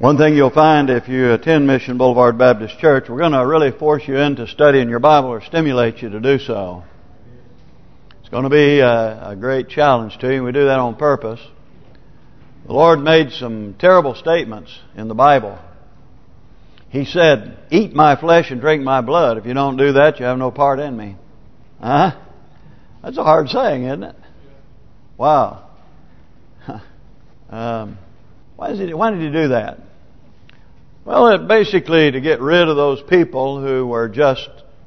One thing you'll find if you attend Mission Boulevard Baptist Church, we're going to really force you into studying your Bible or stimulate you to do so. It's going to be a great challenge to you. We do that on purpose. The Lord made some terrible statements in the Bible. He said, "Eat my flesh and drink my blood. If you don't do that, you have no part in me." That's a hard saying, isn't it? Wow. Why did he do that? Well, it basically to get rid of those people who were just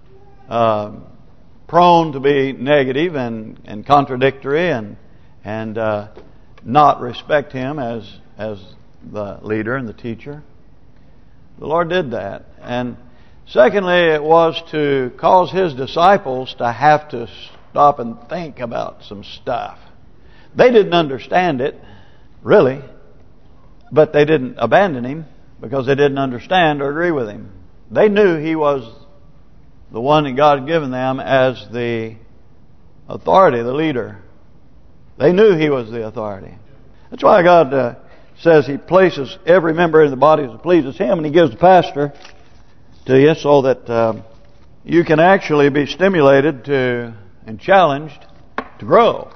prone to be negative and contradictory and not respect Him as the leader and the teacher. The Lord did that. And secondly, it was to cause His disciples to have to stop and think about some stuff. They didn't understand it, really, but they didn't abandon Him because they didn't understand or agree with Him. They knew He was the one that God had given them as the authority, the leader. They knew He was the authority. That's why God says He places every member in the body as it pleases Him, and He gives the pastor to you so that you can actually be stimulated to and challenged to grow.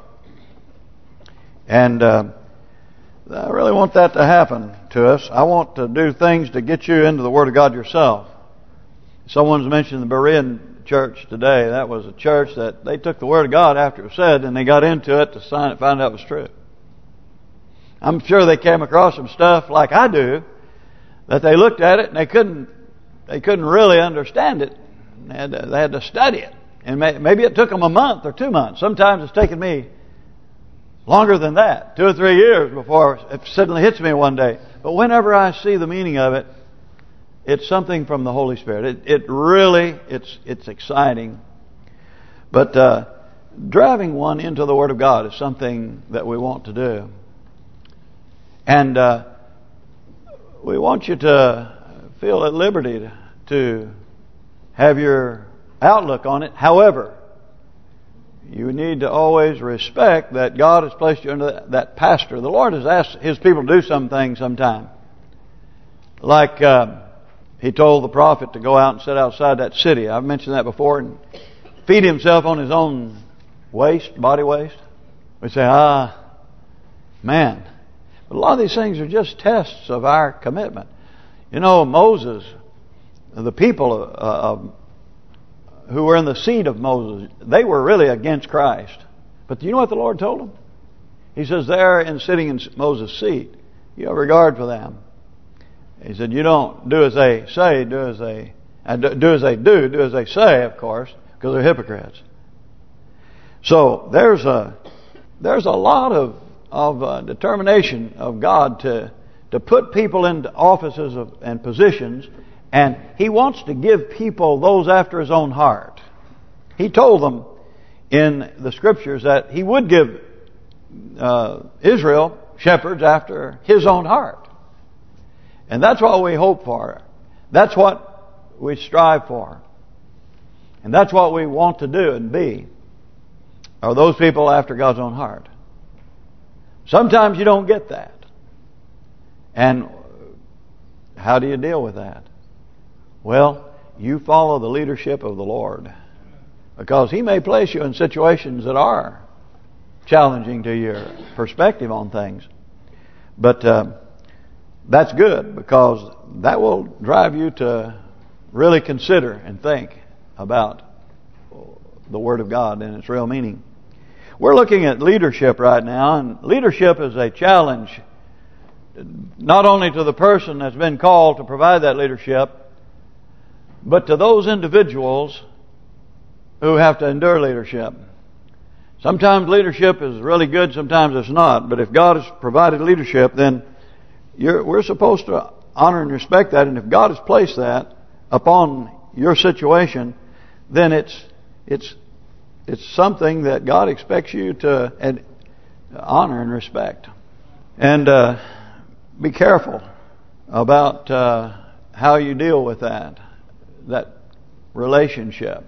And I really want that to happen to us. I want to do things to get you into the Word of God yourself. Someone's mentioned the Berean church today. That was a church that they took the Word of God after it was said, and they got into it to find out it was true. I'm sure they came across some stuff like I do, that they looked at it and they couldn't really understand it. They had to study it, and maybe it took them a month or 2 months. Sometimes it's taken me longer than that, 2 or 3 years before it suddenly hits me one day. But whenever I see the meaning of it, it's something from the Holy Spirit. It really, it's exciting. But driving one into the Word of God is something that we want to do. And we want you to feel at liberty to have your outlook on it. However, you need to always respect that God has placed you under that pastor. The Lord has asked His people to do some things sometime. Like He told the prophet to go out and sit outside that city. I've mentioned that before. And feed himself on his own waste, body waste. We say, man. But a lot of these things are just tests of our commitment. You know, Moses, the people who were in the seat of Moses, they were really against Christ. But do you know what the Lord told them? He says, there in sitting in Moses' seat, you have regard for them. He said, you don't do as they say, do as they say, of course, because they're hypocrites. So there's a lot of determination of God to put people into offices and positions. And He wants to give people those after His own heart. He told them in the Scriptures that He would give Israel shepherds after His own heart. And that's what we hope for. That's what we strive for. And that's what we want to do and be. Are those people after God's own heart. Sometimes you don't get that. And how do you deal with that? Well, you follow the leadership of the Lord. Because He may place you in situations that are challenging to your perspective on things. But that's good, because that will drive you to really consider and think about the Word of God and its real meaning. We're looking at leadership right now, and leadership is a challenge not only to the person that's been called to provide that leadership, but to those individuals who have to endure leadership. Sometimes leadership is really good, sometimes it's not. But if God has provided leadership, then we're supposed to honor and respect that. And if God has placed that upon your situation, then it's something that God expects you to honor and respect. And be careful about how you deal with that relationship.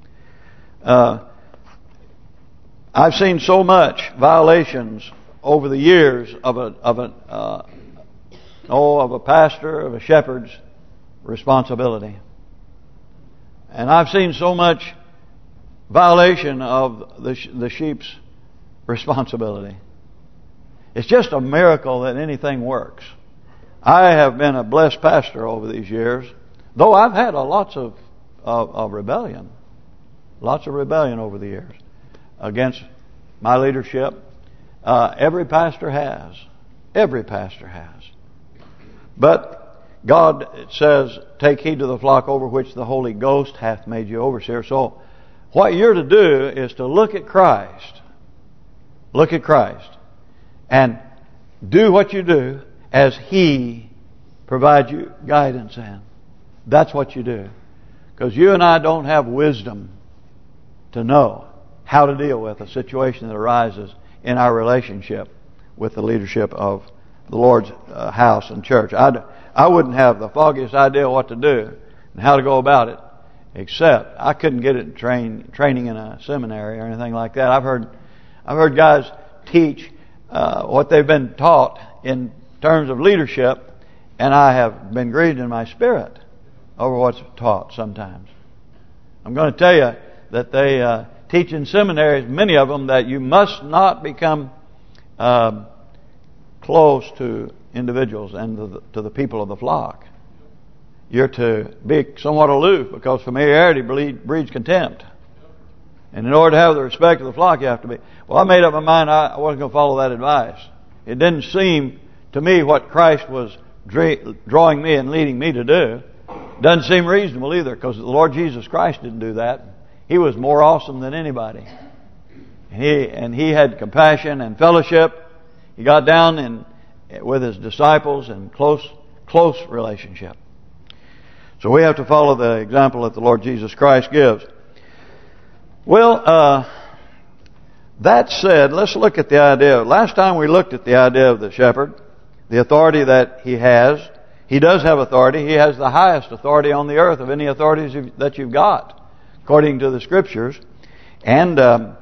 I've seen so much violations over the years of of a pastor, of a shepherd's responsibility. And I've seen so much violation of the sheep's responsibility. It's just a miracle that anything works. I have been a blessed pastor over these years, though I've had lots of rebellion. Lots of rebellion over the years against my leadership. Every pastor has. Every pastor has. But God, it says, take heed to the flock over which the Holy Ghost hath made you overseer. So what you're to do is to look at Christ. Look at Christ. And do what you do as He provides you guidance in. That's what you do. Because you and I don't have wisdom to know how to deal with a situation that arises in our relationship with the leadership of the Lord's house and church. I wouldn't have the foggiest idea what to do and how to go about it, except I couldn't get it training in a seminary or anything like that. I've heard guys teach what they've been taught in terms of leadership, and I have been grieved in my spirit over what's taught sometimes. I'm going to tell you that they teach in seminaries, many of them, that you must not become close to individuals and to the people of the flock. You're to be somewhat aloof, because familiarity breeds contempt. And in order to have the respect of the flock, you have to be. Well, I made up my mind I wasn't going to follow that advice. It didn't seem to me what Christ was drawing me and leading me to do. Doesn't seem reasonable either, because the Lord Jesus Christ didn't do that. He was more awesome than anybody. And He had compassion and fellowship. He got down with His disciples in close relationship. So we have to follow the example that the Lord Jesus Christ gives. Well, that said, let's look at the idea. Last time we looked at the idea of the shepherd, the authority that he has. He does have authority. He has the highest authority on the earth of any authorities that you've got, according to the Scriptures. And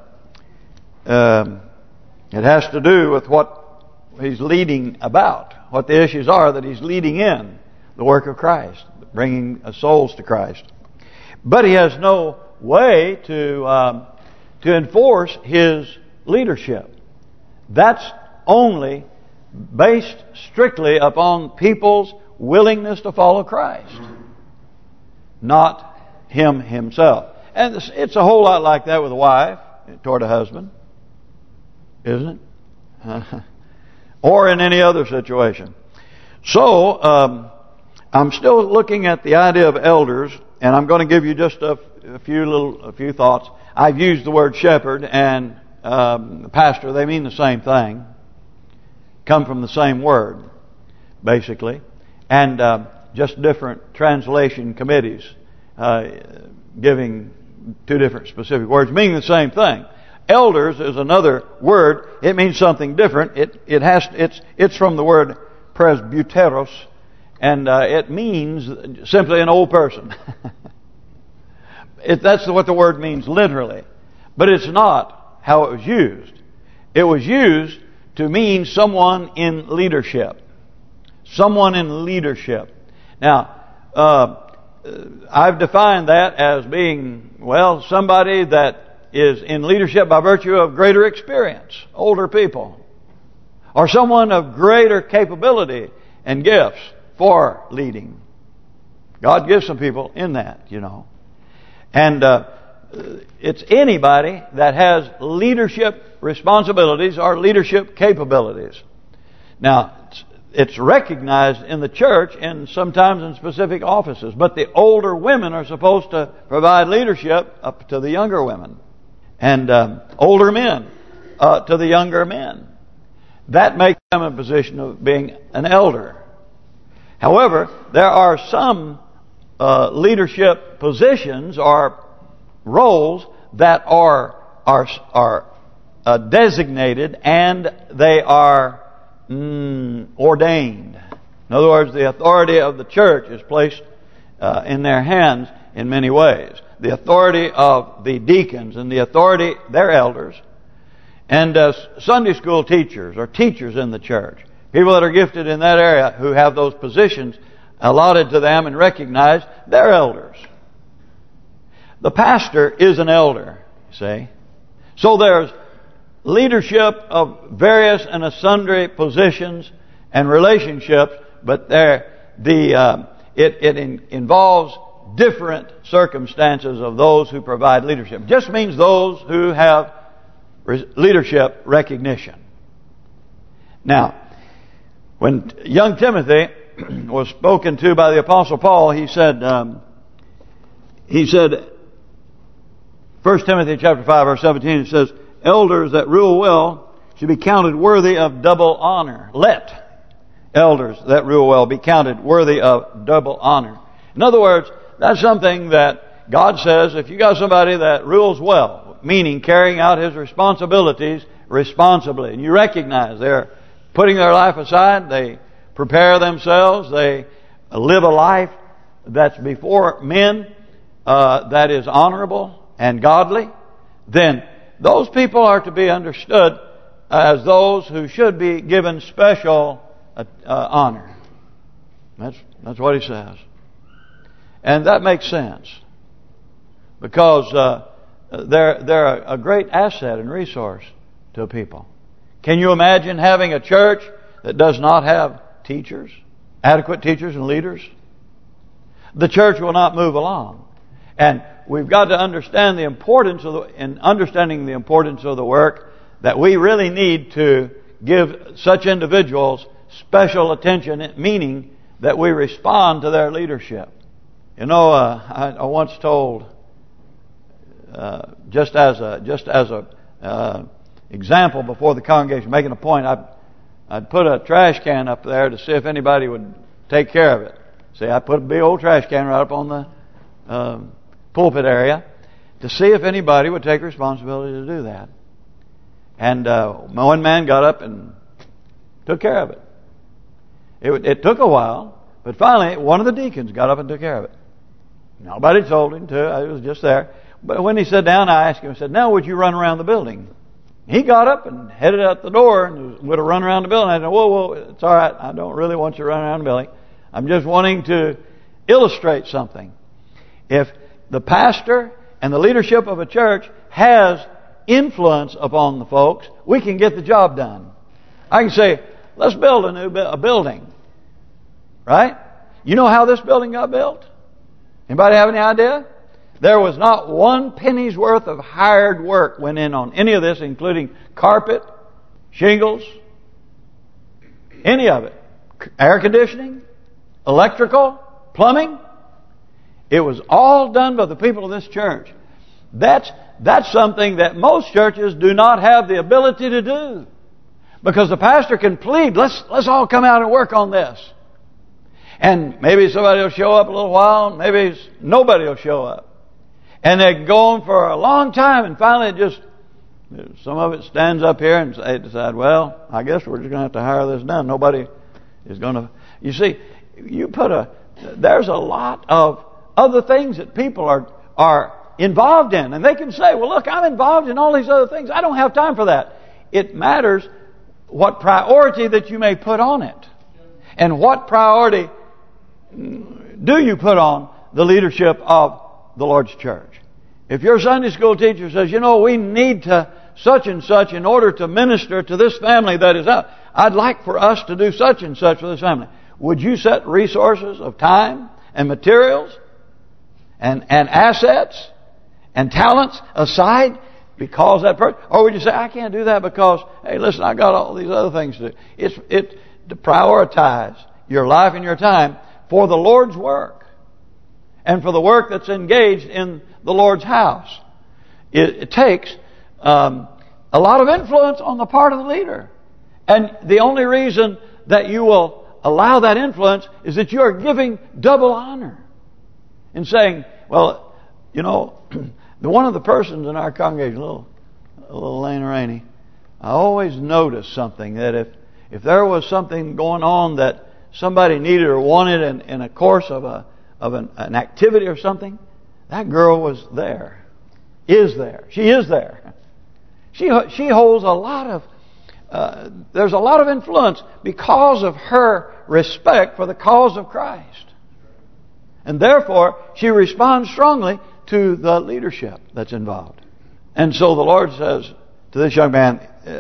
it has to do with what he's leading about, what the issues are that he's leading in the work of Christ, bringing souls to Christ. But he has no way to enforce his leadership. That's only based strictly upon people's willingness to follow Christ, not him himself. And it's a whole lot like that with a wife toward a husband, isn't it? Or in any other situation. So, I'm still looking at the idea of elders, and I'm going to give you just a few thoughts. I've used the word shepherd and pastor. They mean the same thing. Come from the same word, basically. And just different translation committees giving two different specific words, meaning the same thing. Elders is another word. It means something different. It's from the word presbyteros, and it means simply an old person. That's what the word means literally. But it's not how it was used. It was used to mean someone in leadership. Someone in leadership. Now, I've defined that as being, well, somebody that is in leadership by virtue of greater experience, older people, or someone of greater capability and gifts for leading. God gives some people in that, you know. And it's anybody that has leadership responsibilities or leadership capabilities. Now, it's recognized in the church and sometimes in specific offices. But the older women are supposed to provide leadership up to the younger women. And older men to the younger men. That makes them in a position of being an elder. However, there are some leadership positions or roles that are designated and they are ordained. In other words, the authority of the church is placed in their hands in many ways. The authority of the deacons and the authority, their elders, and Sunday school teachers or teachers in the church People that are gifted in that area who have those positions allotted to them and recognized, they're elders. The pastor is an elder, you see. So there's leadership of various and sundry positions and relationships, but it involves different circumstances of those who provide leadership. It just means those who have leadership recognition. As when young Timothy was spoken to by the Apostle Paul, he said, 1 Timothy chapter 5, verse 17, it says, elders that rule well should be counted worthy of double honor. Let elders that rule well be counted worthy of double honor. In other words, that's something that God says, if you got somebody that rules well, meaning carrying out his responsibilities responsibly, and you recognize they're putting their life aside, they prepare themselves, they live a life that's before men, that is honorable and godly, then those people are to be understood as those who should be given special honor. That's what he says. And that makes sense. Because they're a great asset and resource to people. Can you imagine having a church that does not have teachers, adequate teachers and leaders? The church will not move along. And we've got to understand the importance of understanding the importance of the work, that we really need to give such individuals special attention, meaning that we respond to their leadership. You know, I once told, just as a example before the congregation, making a point, I'd put a trash can up there to see if anybody would take care of it. See, I put a big old trash can right up on the pulpit area to see if anybody would take responsibility to do that. And one man got up and took care of it. It took a while, but finally one of the deacons got up and took care of it. Nobody told him to. I was just there. But when he sat down, I asked him, I said, now would you run around the building? He got up and headed out the door and would have run around the building. I said, whoa, it's all right. I don't really want you to run around the building. I'm just wanting to illustrate something. If the pastor and the leadership of a church has influence upon the folks, we can get the job done. I can say, let's build a building. Right? You know how this building got built? Anybody have any idea? There was not one penny's worth of hired work went in on any of this, including carpet, shingles, any of it. Air conditioning, electrical, plumbing. It was all done by the people of this church. That's something that most churches do not have the ability to do. Because the pastor can plead, let's all come out and work on this. And maybe somebody will show up a little while, maybe nobody will show up. And they go on for a long time, and finally some of it stands up here and they decide, well, I guess we're just going to have to hire this done. Nobody is going to... You see, there's a lot of other things that people are involved in. And they can say, well, look, I'm involved in all these other things. I don't have time for that. It matters what priority that you may put on it. And what priority do you put on the leadership of the Lord's church? If your Sunday school teacher says, you know, we need to such and such in order to minister to this family that is out, I'd like for us to do such and such for this family. Would you set resources of time and materials and assets and talents aside because that person? Or would you say, I can't do that because, hey, listen, I got all these other things to do. It's to prioritize your life and your time for the Lord's work and for the work that's engaged in the Lord's house. It takes a lot of influence on the part of the leader. And the only reason that you will allow that influence is that you are giving double honor. In saying, well, you know, one of the persons in our congregation, a little Lena Rainey, I always noticed something, that if there was something going on that somebody needed or wanted in a course of an activity or something, that girl was there. Is there. She is there. She holds a lot there's a lot of influence because of her respect for the cause of Christ. And therefore, she responds strongly to the leadership that's involved. And so the Lord says to this young man,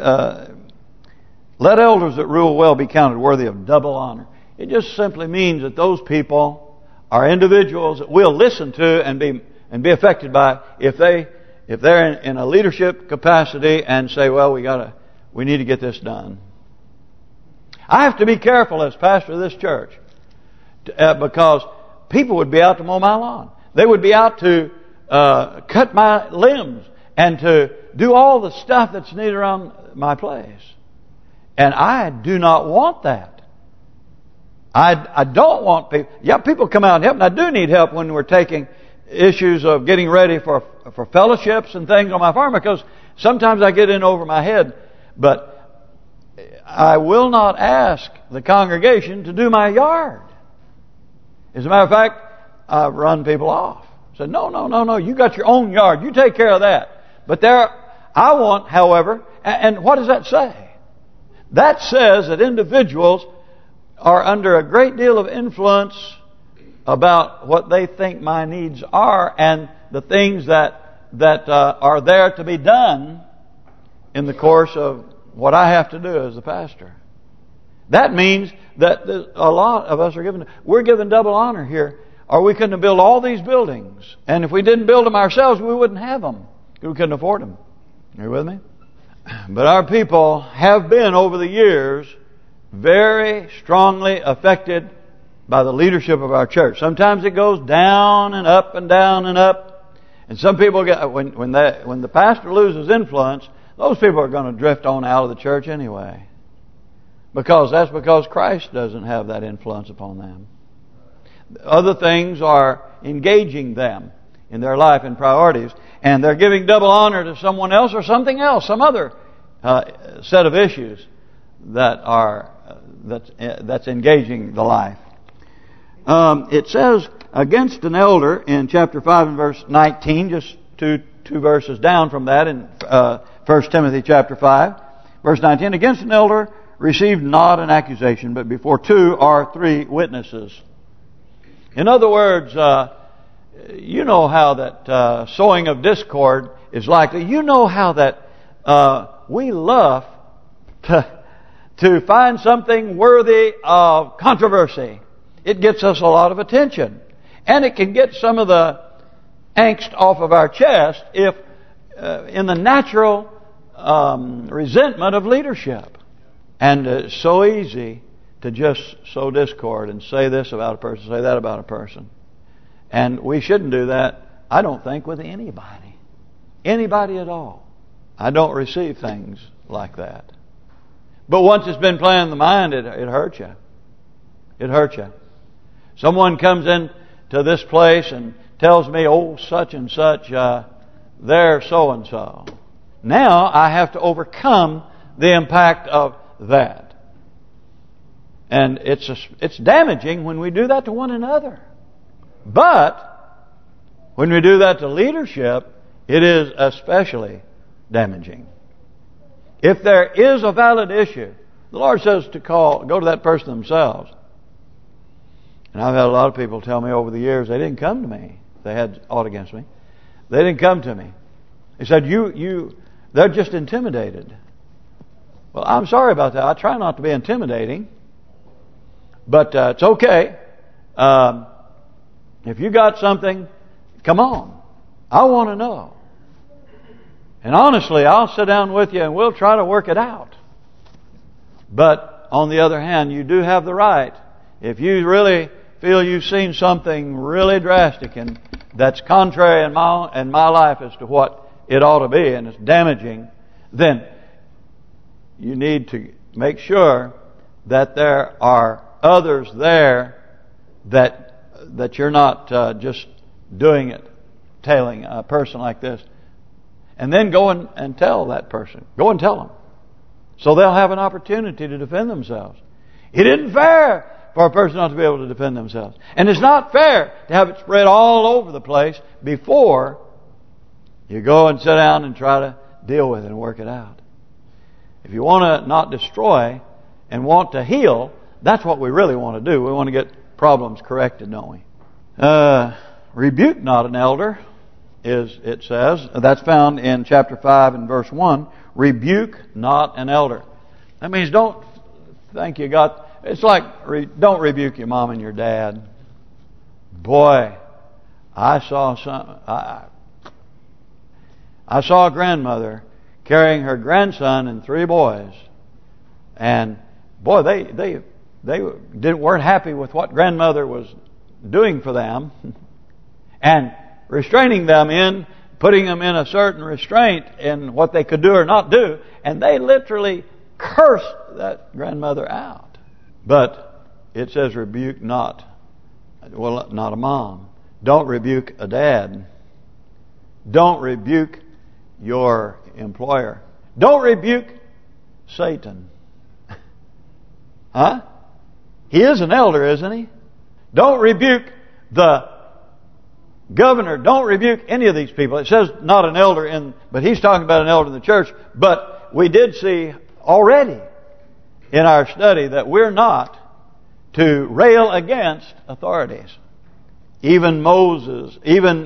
let elders that rule well be counted worthy of double honor. It just simply means that those people are individuals that we'll listen to and be affected by if they're in a leadership capacity and say, well, we need to get this done. I have to be careful as pastor of this church because people would be out to mow my lawn. They would be out to cut my limbs and to do all the stuff that's needed around my place. And I do not want that. I don't want people... Yeah, people come out and help, and I do need help when we're taking issues of getting ready for fellowships and things on my farm, because sometimes I get in over my head. But I will not ask the congregation to do my yard. As a matter of fact, I run people off. I said, no, you got your own yard. You take care of that. But I want, however, and what does that say? That says that individuals are under a great deal of influence about what they think my needs are and the things that are there to be done in the course of what I have to do as the pastor. That means that a lot of us we're given double honor here, or we couldn't have built all these buildings. And if we didn't build them ourselves, we wouldn't have them. We couldn't afford them. Are you with me? But our people have been, over the years, very strongly affected by the leadership of our church. Sometimes it goes down and up and down and up. And some people get when the pastor loses influence, those people are going to drift on out of the church anyway. Because Christ doesn't have that influence upon them. Other things are engaging them in their life and priorities, and they're giving double honor to someone else or something else, some other set of issues that's engaging the life. It says against an elder in chapter 5 and verse 19, just two verses down from that in 1 Timothy chapter 5, verse 19, against an elder receive not an accusation, but before 2 or 3 witnesses. In other words, you know how that sowing of discord is likely. You know how that we love to find something worthy of controversy. It gets us a lot of attention. And it can get some of the angst off of our chest if in the natural resentment of leadership. And it's so easy to just sow discord and say this about a person, say that about a person. And we shouldn't do that, I don't think, with anybody. Anybody at all. I don't receive things like that. But once it's been playing in the mind, it hurts you. It hurts you. Someone comes in to this place and tells me, oh, such and such, they're so-and-so. Now I have to overcome the impact of that. And it's damaging when we do that to one another. But when we do that to leadership, it is especially damaging. If there is a valid issue, the Lord says to go to that person themselves. And I've had a lot of people tell me over the years they didn't come to me. They had aught against me. They didn't come to me. They said, they're just intimidated. Well, I'm sorry about that. I try not to be intimidating. But it's okay. If you got something, come on. I want to know. And honestly, I'll sit down with you and we'll try to work it out. But on the other hand, you do have the right. If you really feel you've seen something really drastic and that's contrary in my life as to what it ought to be, and it's damaging, then you need to make sure that there are others there that you're not just doing it, tailing a person like this. And then go and tell that person. Go and tell them. So they'll have an opportunity to defend themselves. It isn't fair for a person not to be able to defend themselves. And it's not fair to have it spread all over the place before you go and sit down and try to deal with it and work it out. If you want to not destroy and want to heal, that's what we really want to do. We want to get problems corrected, don't we? Rebuke not an elder, it says. That's found in chapter 5 and verse 1. Rebuke not an elder. That means don't think you got... It's like, don't rebuke your mom and your dad. Boy, I saw a grandmother carrying her grandson and 3 boys, and boy, they weren't happy with what grandmother was doing for them, and restraining them putting them in a certain restraint in what they could do or not do, and they literally cursed that grandmother out. But it says rebuke not. Well, not a mom. Don't rebuke a dad. Don't rebuke your employer. Don't rebuke Satan. Huh? He is an elder, isn't he? Don't rebuke the governor. Don't rebuke any of these people. It says not an elder, but he's talking about an elder in the church. But we did see already in our study that we're not to rail against authorities. Even Moses,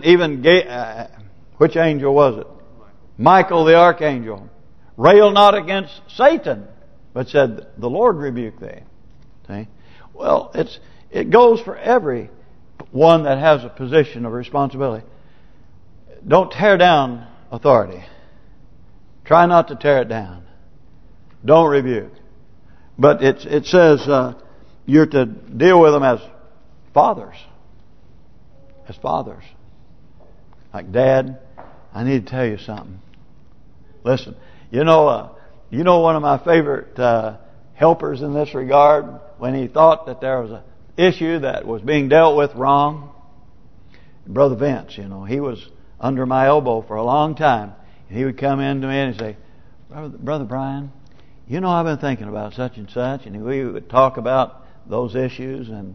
which angel was it? Michael the archangel. Rail not against Satan, but said, the Lord rebuke thee. See? Well, it goes for every one that has a position of responsibility. Don't tear down authority. Try not to tear it down. Don't rebuke. But it says you're to deal with them as fathers. As fathers. Like, Dad, I need to tell you something. Listen, you know one of my favorite helpers in this regard, when he thought that there was an issue that was being dealt with wrong? Brother Vince, he was under my elbow for a long time. And he would come in to me and say, Brother Brian, I've been thinking about such and such, and we would talk about those issues, and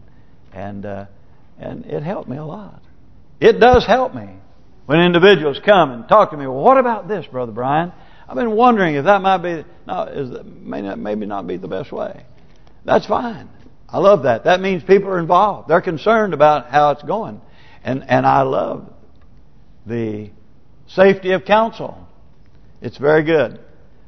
it helped me a lot. It does help me when individuals come and talk to me. Well, what about this, Brother Brian? I've been wondering if that maybe not be the best way. That's fine. I love that. That means people are involved. They're concerned about how it's going, and I love the safety of counsel. It's very good.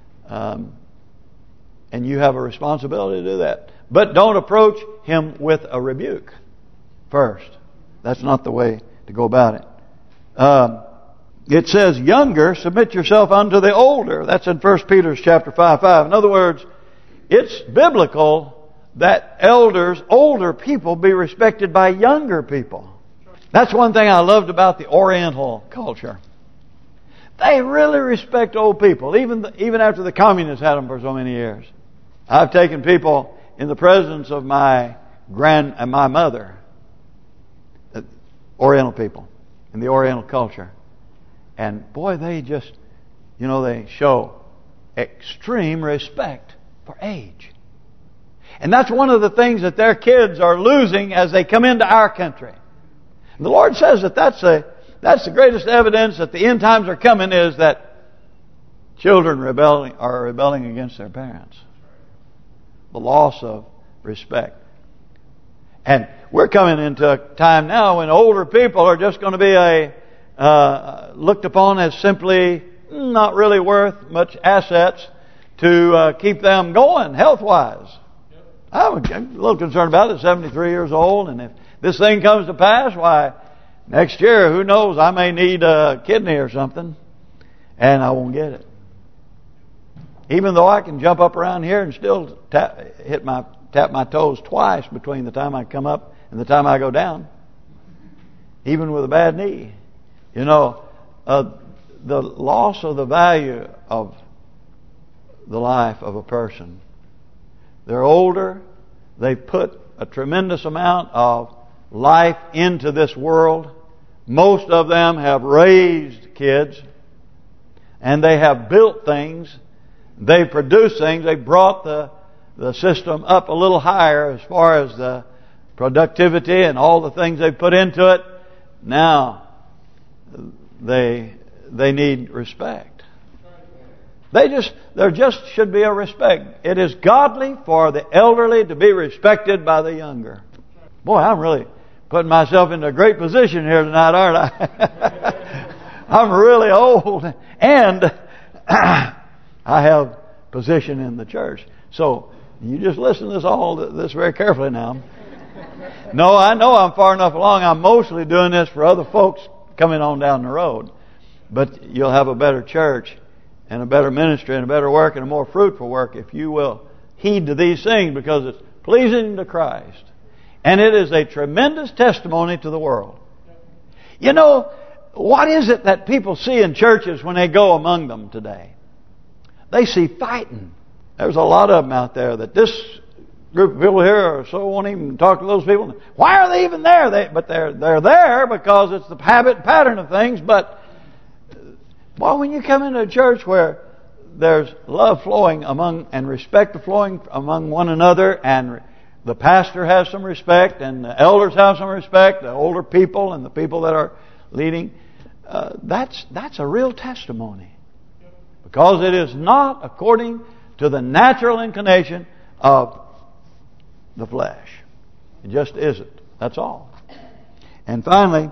And you have a responsibility to do that. But don't approach him with a rebuke first. That's not the way to go about it. It says, younger, submit yourself unto the older. That's in 1 Peter chapter 5:5. In other words, it's biblical that older people, be respected by younger people. That's one thing I loved about the Oriental culture. They really respect old people, even after the communists had them for so many years. I've taken people in the presence of my mother, Oriental people, in the Oriental culture. And boy, they just, they show extreme respect for age. And that's one of the things that their kids are losing as they come into our country. And the Lord says that that's the greatest evidence that the end times are coming, is that children are rebelling against their parents. The loss of respect. And we're coming into a time now when older people are just going to be looked upon as simply not really worth much assets to keep them going health-wise. I'm a little concerned about it. 73 years old, and if this thing comes to pass, why, next year, who knows, I may need a kidney or something, and I won't get it. Even though I can jump up around here and still tap my toes twice between the time I come up and the time I go down, even with a bad knee. The loss of the value of the life of a person. They're older. They put a tremendous amount of life into this world. Most of them have raised kids, and they have built things. They produce things. They brought the system up a little higher as far as the productivity and all the things they put into it. Now they need respect. There just should be a respect. It is godly for the elderly to be respected by the younger. Boy, I'm really putting myself into a great position here tonight, aren't I? I'm really old, and I have position in the church. So you just listen to this very carefully now. No, I know I'm far enough along. I'm mostly doing this for other folks coming on down the road. But you'll have a better church and a better ministry and a better work and a more fruitful work if you will heed to these things, because it's pleasing to Christ. And it is a tremendous testimony to the world. You know, what is it that people see in churches when they go among them today? They see fighting. There's a lot of them out there that this group of people here won't even talk to those people. Why are they even there? They're there because it's the habit and pattern of things. But well, when you come into a church where there's love flowing among and respect flowing among one another, and the pastor has some respect, and the elders have some respect, the older people and the people that are leading, that's a real testimony, because it is not according to the natural inclination of the flesh. It just isn't. That's all. And finally,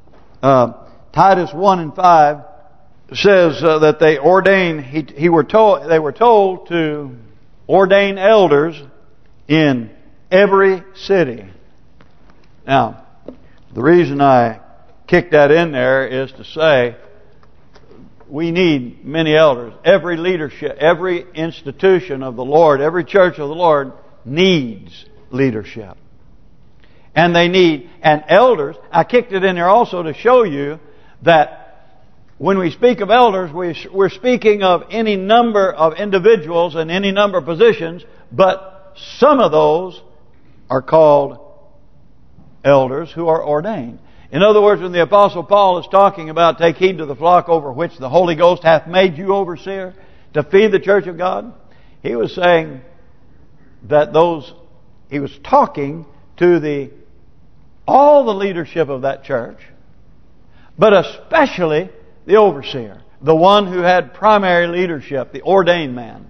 Titus 1:5 says that they ordain. They were told to ordain elders in every city. Now, the reason I kicked that in there is to say we need many elders. Every leadership, every institution of the Lord, every church of the Lord needs leadership. And elders, I kicked it in there also to show you that when we speak of elders, we're speaking of any number of individuals and any number of positions, but some of those are called elders who are ordained. In other words, when the Apostle Paul is talking about take heed to the flock over which the Holy Ghost hath made you overseer to feed the church of God, he was saying that he was talking to all the leadership of that church, but especially the overseer, the one who had primary leadership, the ordained man.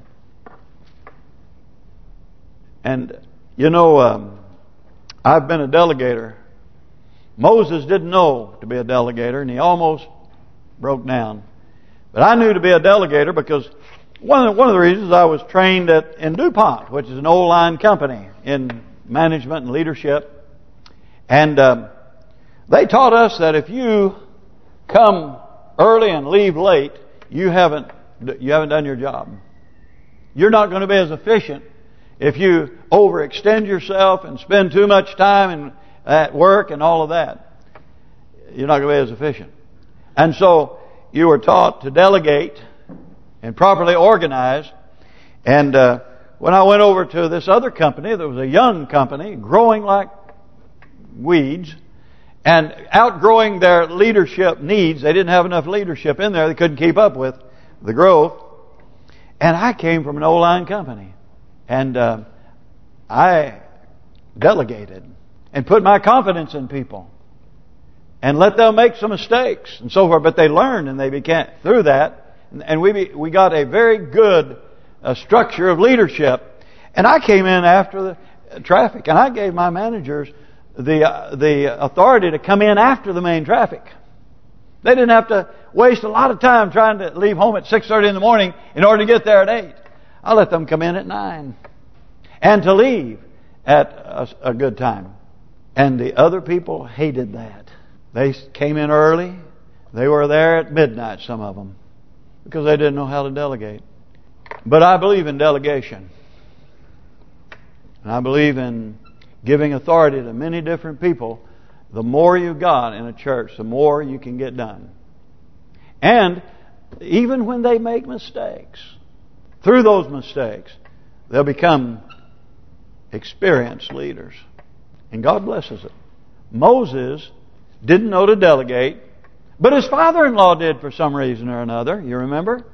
And you know, I've been a delegator. Moses didn't know to be a delegator, and he almost broke down. But I knew to be a delegator because one of the reasons I was trained in DuPont, which is an old line company in management and leadership. And they taught us that if you come early and leave late, you haven't done your job. You're not going to be as efficient if you overextend yourself and spend too much time at work and all of that. You're not going to be as efficient. And so you were taught to delegate and properly organize. And when I went over to this other company, there was a young company growing like weeds and outgrowing their leadership needs. They didn't have enough leadership in there. They couldn't keep up with the growth. And I came from an old line company. And I delegated and put my confidence in people and let them make some mistakes and so forth. But they learned and they became through that. And we got a very good structure of leadership. And I came in after the traffic, and I gave my managers the authority to come in after the main traffic. They didn't have to waste a lot of time trying to leave home at 6:30 in the morning in order to get there at 8. I let them come in at 9 and to leave at a good time. And the other people hated that. They came in early. They were there at midnight, some of them, because they didn't know how to delegate. But I believe in delegation. And I believe in giving authority to many different people. The more you got in a church, the more you can get done. And even when they make mistakes, through those mistakes, they'll become experienced leaders. And God blesses it. Moses didn't know to delegate, but his father-in-law did for some reason or another. You remember?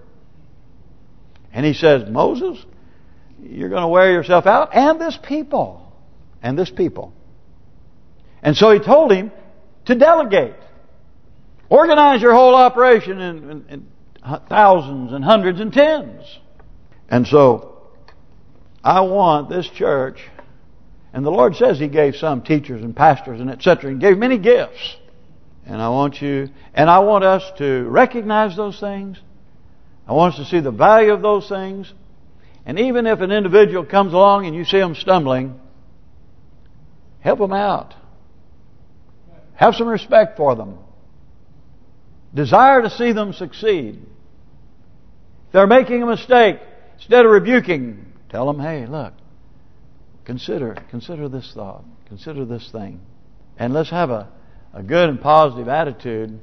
And he says, Moses, you're going to wear yourself out, and this people. And this people. And so he told him to delegate. Organize your whole operation thousands and hundreds and tens. And so I want this church, and the Lord says He gave some teachers and pastors and etc. He gave many gifts. And I want us to recognize those things. I want us to see the value of those things. And even if an individual comes along and you see them stumbling, help them out. Have some respect for them. Desire to see them succeed. If they're making a mistake, instead of rebuking, tell them, hey, look, consider this thought, consider this thing. And let's have a good and positive attitude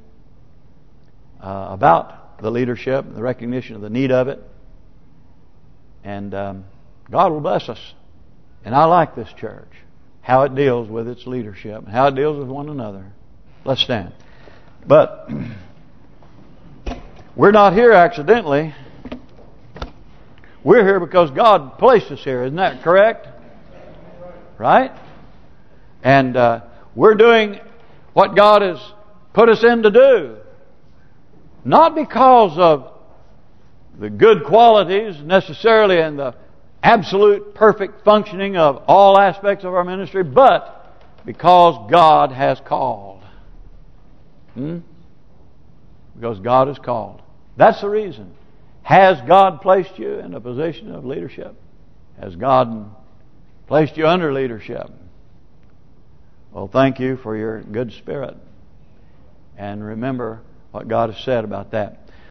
about the leadership, the recognition of the need of it. And God will bless us. And I like this church, how it deals with its leadership, and how it deals with one another. Let's stand. But we're not here accidentally. We're here because God placed us here. Isn't that correct? Right? And we're doing what God has put us in to do. Not because of the good qualities necessarily and the absolute perfect functioning of all aspects of our ministry, but because God has called. Because God has called. That's the reason. Has God placed you in a position of leadership? Has God placed you under leadership? Well, thank you for your good spirit. And remember what God has said about that.